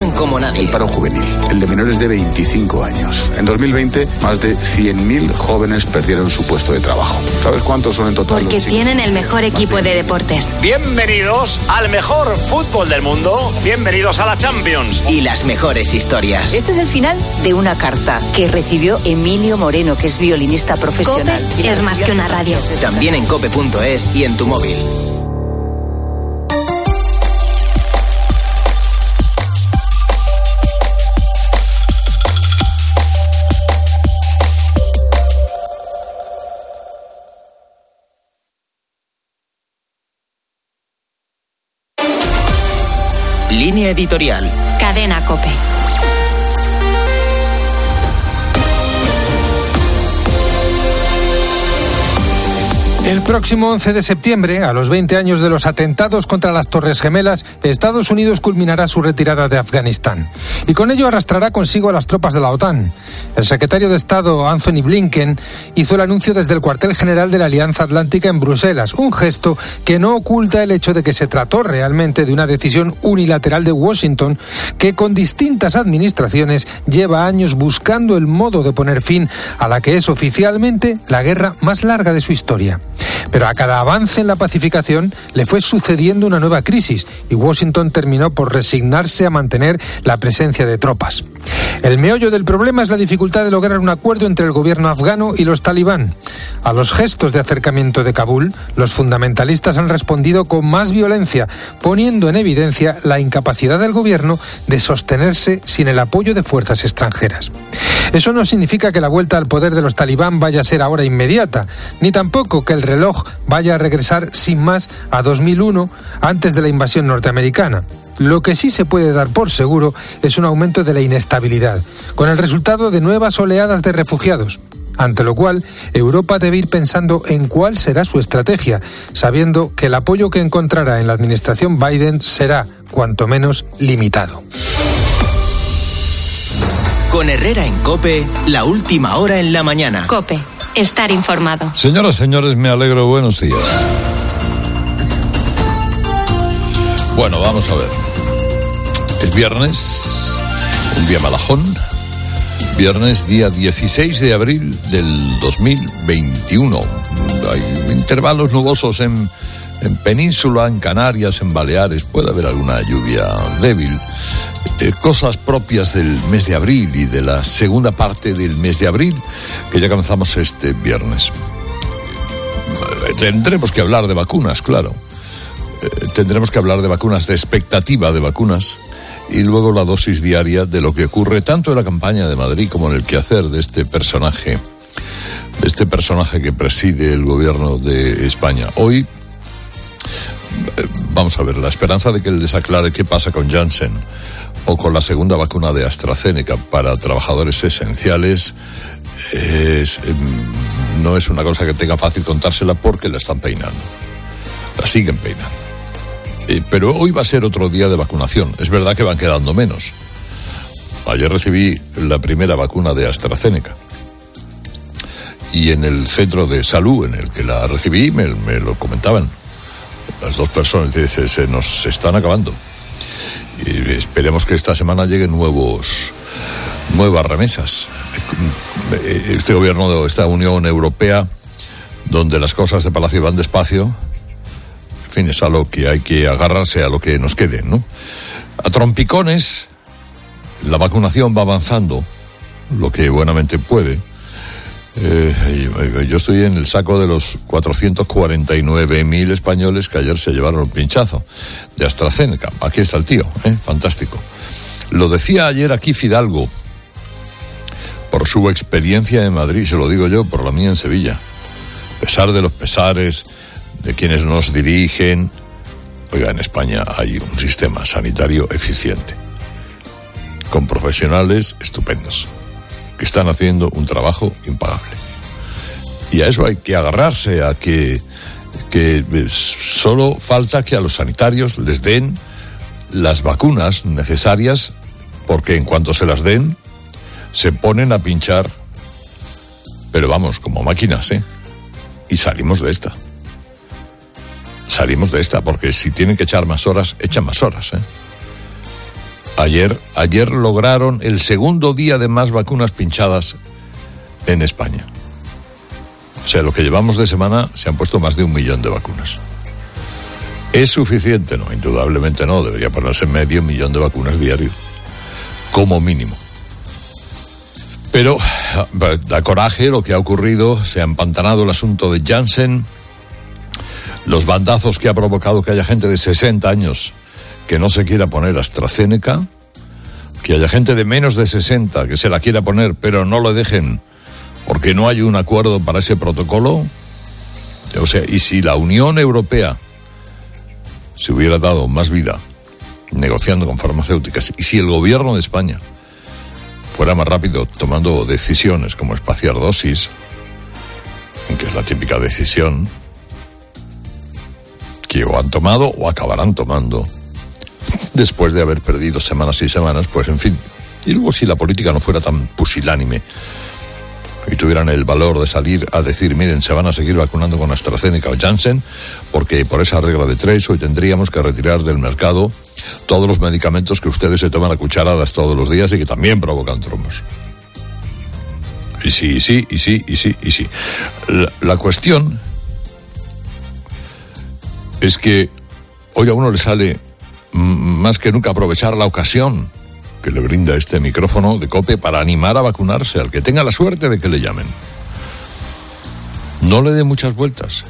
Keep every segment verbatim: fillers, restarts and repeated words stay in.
saben como nadie. El paro juvenil, el de menores de veinticinco años. En dos mil veinte, más de cien mil jóvenes perdieron su puesto de trabajo. ¿Sabes cuántos son en total? Porque tienen el mejor equipo de deportes. Bienvenidos al mejor fútbol del mundo. Bienvenidos a la Champions. Y las mejores historias. Este es el final de una carta que recibió Emilio Moreno, que es violinista profesional. COPE es más que una radio. También en cope punto es y en tu móvil. Línea editorial. Cadena COPE. El próximo once de septiembre, a los veinte años de los atentados contra las Torres Gemelas, Estados Unidos culminará su retirada de Afganistán. Y con ello arrastrará consigo a las tropas de la OTAN. El secretario de Estado, Anthony Blinken, hizo el anuncio desde el cuartel general de la Alianza Atlántica en Bruselas, un gesto que no oculta el hecho de que se trató realmente de una decisión unilateral de Washington, que con distintas administraciones lleva años buscando el modo de poner fin a la que es oficialmente la guerra más larga de su historia. Pero a cada avance en la pacificación le fue sucediendo una nueva crisis y Washington terminó por resignarse a mantener la presencia de tropas. El meollo del problema es la dificultad de lograr un acuerdo entre el gobierno afgano y los talibán. A los gestos de acercamiento de Kabul, los fundamentalistas han respondido con más violencia, poniendo en evidencia la incapacidad del gobierno de sostenerse sin el apoyo de fuerzas extranjeras. Eso no significa que la vuelta al poder de los talibán vaya a ser ahora inmediata, ni tampoco que el reloj vaya a regresar sin más a dos mil uno, antes de la invasión norteamericana. Lo que sí se puede dar por seguro es un aumento de la inestabilidad, con el resultado de nuevas oleadas de refugiados, ante lo cual Europa debe ir pensando en cuál será su estrategia, sabiendo que el apoyo que encontrará en la administración Biden será, cuanto menos, limitado. Con Herrera en COPE, la última hora en la mañana. COPE, estar informado. Señoras, señores, me alegro, buenos días. Bueno, vamos a ver. Es viernes, un día malajón. Viernes, día dieciséis de abril del dos mil veintiuno. Hay intervalos nubosos en, en Península, en Canarias, en Baleares. Puede haber alguna lluvia débil. Eh, cosas propias del mes de abril y de la segunda parte del mes de abril, que ya comenzamos este viernes. Eh, tendremos que hablar de vacunas, claro. Eh, tendremos que hablar de vacunas, de expectativa de vacunas, y luego la dosis diaria de lo que ocurre tanto en la campaña de Madrid como en el quehacer de este personaje, de este personaje que preside el gobierno de España. Hoy, eh, vamos a ver, la esperanza de que les aclare qué pasa con Janssen o con la segunda vacuna de AstraZeneca para trabajadores esenciales es, no es una cosa que tenga fácil contársela, porque la están peinando, la siguen peinando. Eh, pero hoy va a ser otro día de vacunación. Es verdad que van quedando menos. Ayer recibí la primera vacuna de AstraZeneca y en el centro de salud en el que la recibí me, me lo comentaban las dos personas. Dice, se nos están acabando. Y esperemos que esta semana lleguen nuevos, nuevas remesas. Este gobierno de esta Unión Europea, donde las cosas de Palacio van despacio, en fin, es a lo que hay que agarrarse, a lo que nos quede, ¿no? A trompicones, la vacunación va avanzando, lo que buenamente puede. Eh, yo estoy en el saco de los cuatrocientos cuarenta y nueve mil españoles que ayer se llevaron un pinchazo de AstraZeneca. Aquí está el tío, ¿eh? Fantástico. Lo decía ayer aquí Fidalgo, por su experiencia en Madrid, se lo digo yo, por la mía en Sevilla. A pesar de los pesares de quienes nos dirigen, oiga, en España hay un sistema sanitario eficiente, con profesionales estupendos, que están haciendo un trabajo impagable. Y a eso hay que agarrarse, a que, que solo falta que a los sanitarios les den las vacunas necesarias, porque en cuanto se las den, se ponen a pinchar, pero vamos, como máquinas, ¿eh? Y salimos de esta. Salimos de esta, porque si tienen que echar más horas, echan más horas, ¿eh? Ayer, ayer lograron el segundo día de más vacunas pinchadas en España. O sea, lo que llevamos de semana se han puesto más de un millón de vacunas. ¿Es suficiente? No, indudablemente no. Debería ponerse medio millón de vacunas diario, como mínimo. Pero da coraje lo que ha ocurrido. Se ha empantanado el asunto de Janssen, los bandazos que ha provocado que haya gente de sesenta años que no se quiera poner AstraZeneca, que haya gente de menos de sesenta que se la quiera poner pero no lo dejen porque no hay un acuerdo para ese protocolo. O sea, y si la Unión Europea se hubiera dado más vida negociando con farmacéuticas, y si el gobierno de España fuera más rápido tomando decisiones como espaciar dosis, que es la típica decisión que o han tomado o acabarán tomando después de haber perdido semanas y semanas, pues en fin. Y luego, si la política no fuera tan pusilánime y tuvieran el valor de salir a decir, miren, se van a seguir vacunando con AstraZeneca o Janssen, porque por esa regla de tres hoy tendríamos que retirar del mercado todos los medicamentos que ustedes se toman a cucharadas todos los días y que también provocan trombos. Y sí, y sí, y sí, y sí, y sí. La, la cuestión es que hoy a uno le sale más que nunca aprovechar la ocasión que le brinda este micrófono de COPE para animar a vacunarse al que tenga la suerte de que le llamen. No le dé muchas vueltas,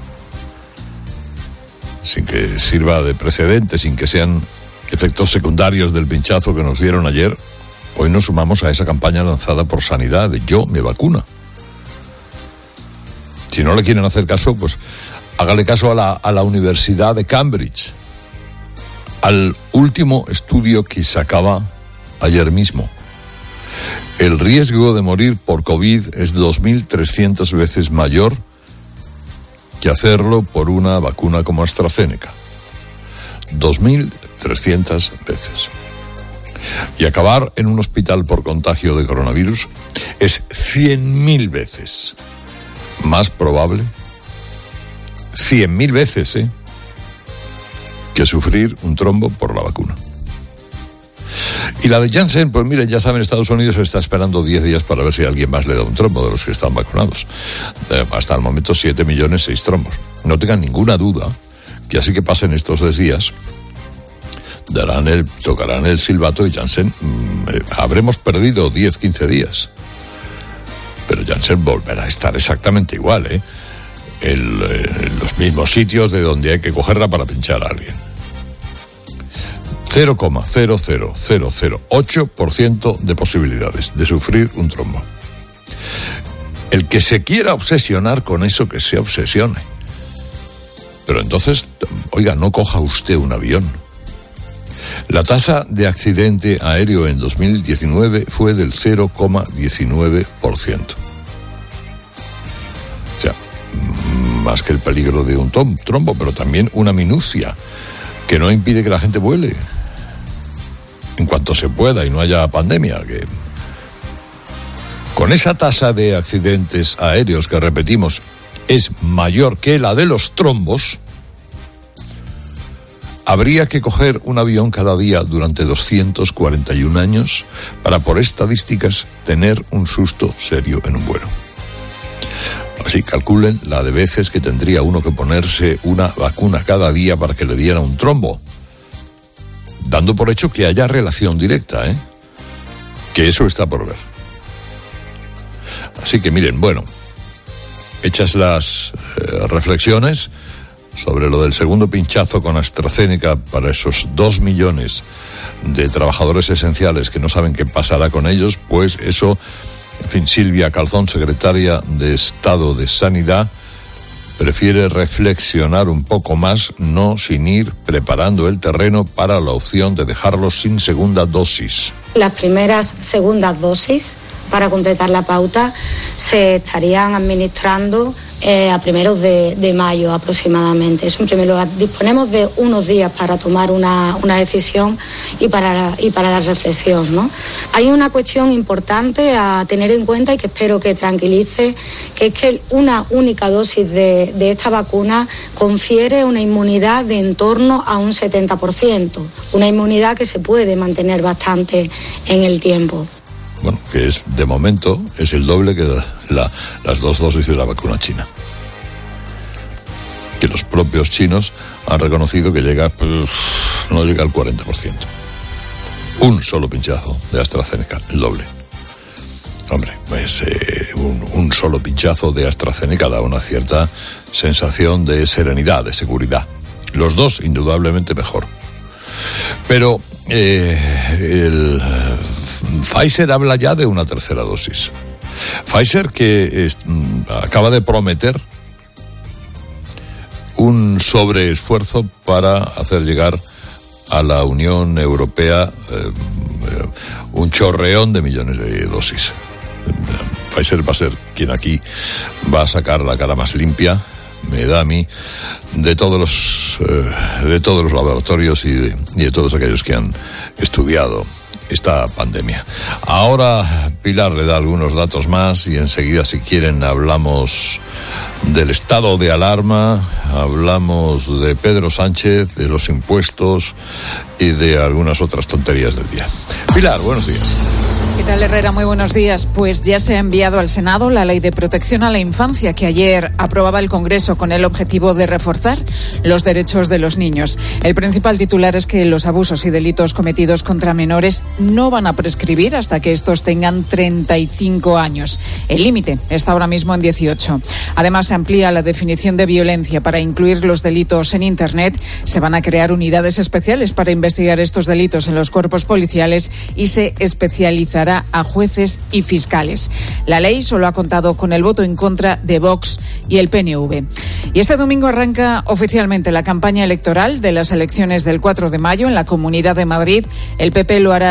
sin que sirva de precedente, sin que sean efectos secundarios del pinchazo que nos dieron ayer. Hoy nos sumamos a esa campaña lanzada por Sanidad de Yo me vacuna. Si no le quieren hacer caso, pues hágale caso a la, a la Universidad de Cambridge, al último estudio que sacaba ayer mismo. El riesgo de morir por COVID es dos mil trescientas veces mayor que hacerlo por una vacuna como AstraZeneca. dos mil trescientas veces. Y acabar en un hospital por contagio de coronavirus es cien mil veces más probable, cien mil veces, ¿eh?, que sufrir un trombo por la vacuna. Y la de Janssen, pues mire, ya saben, Estados Unidos está esperando diez días para ver si alguien más le da un trombo de los que están vacunados. Eh, hasta el momento siete millones seis trombos. No tengan ninguna duda que así que pasen estos tres días, darán el, tocarán el silbato y Janssen, mmm, eh, habremos perdido diez, quince días. Pero Janssen volverá a estar exactamente igual, ¿eh? El, eh, los mismos sitios de donde hay que cogerla para pinchar a alguien. cero coma cero cero cero cero ocho por ciento de posibilidades de sufrir un trombo. El que se quiera obsesionar con eso, que se obsesione. Pero entonces, oiga, no coja usted un avión. La tasa de accidente aéreo en dos mil diecinueve fue del cero coma diecinueve por ciento. O sea, más que el peligro de un trombo, pero también una minucia que no impide que la gente vuele en cuanto se pueda y no haya pandemia. Que con esa tasa de accidentes aéreos que, repetimos, es mayor que la de los trombos, habría que coger un avión cada día durante doscientos cuarenta y un años para, por estadísticas, tener un susto serio en un vuelo. Así calculen la de veces que tendría uno que ponerse una vacuna cada día para que le diera un trombo, dando por hecho que haya relación directa, ¿eh? Que eso está por ver. Así que miren, bueno, hechas las eh, reflexiones sobre lo del segundo pinchazo con AstraZeneca para esos dos millones de trabajadores esenciales que no saben qué pasará con ellos, pues eso, en fin, Silvia Calzón, secretaria de Estado de Sanidad, prefiere reflexionar un poco más, no sin ir preparando el terreno para la opción de dejarlos sin segunda dosis. Las primeras segundas dosis para completar la pauta se estarían administrando eh, a primeros de, de mayo aproximadamente. Eso en primer lugar. Disponemos de unos días para tomar una, una decisión y para, y para la reflexión, ¿no? Hay una cuestión importante a tener en cuenta y que espero que tranquilice, que es que una única dosis de, de esta vacuna confiere una inmunidad de en torno a un setenta por ciento, una inmunidad que se puede mantener bastante en el tiempo. Bueno, que es, de momento, es el doble que la, la, las dos dosis de la vacuna china. Que los propios chinos han reconocido que llega, pues, no llega al cuarenta por ciento. Un solo pinchazo de AstraZeneca, el doble. Hombre, pues eh, un, un solo pinchazo de AstraZeneca da una cierta sensación de serenidad, de seguridad. Los dos, indudablemente, mejor. Pero eh, el Pfizer habla ya de una tercera dosis. Pfizer que es, acaba de prometer un sobreesfuerzo para hacer llegar a la Unión Europea eh, un chorreón de millones de dosis. Pfizer va a ser quien aquí va a sacar la cara más limpia, me da a mí, de todos los eh, de todos los laboratorios y de, y de todos aquellos que han estudiado esta pandemia. Ahora Pilar le da algunos datos más y enseguida, si quieren, hablamos del estado de alarma, hablamos de Pedro Sánchez, de los impuestos y de algunas otras tonterías del día. Pilar, buenos días. ¿Qué tal, Herrera? Muy buenos días. Pues ya se ha enviado al Senado la Ley de Protección a la Infancia que ayer aprobaba el Congreso con el objetivo de reforzar los derechos de los niños. El principal titular es que los abusos y delitos cometidos contra menores no van a prescribir hasta que estos tengan treinta y cinco años. El límite está ahora mismo en dieciocho. Además, se amplía la definición de violencia para incluir los delitos en Internet. Se van a crear unidades especiales para investigar estos delitos en los cuerpos policiales y se especializará a jueces y fiscales. La ley solo ha contado con el voto en contra de Vox y el P N V. Y este domingo arranca oficialmente la campaña electoral de las elecciones del cuatro de mayo en la Comunidad de Madrid. El P P lo hará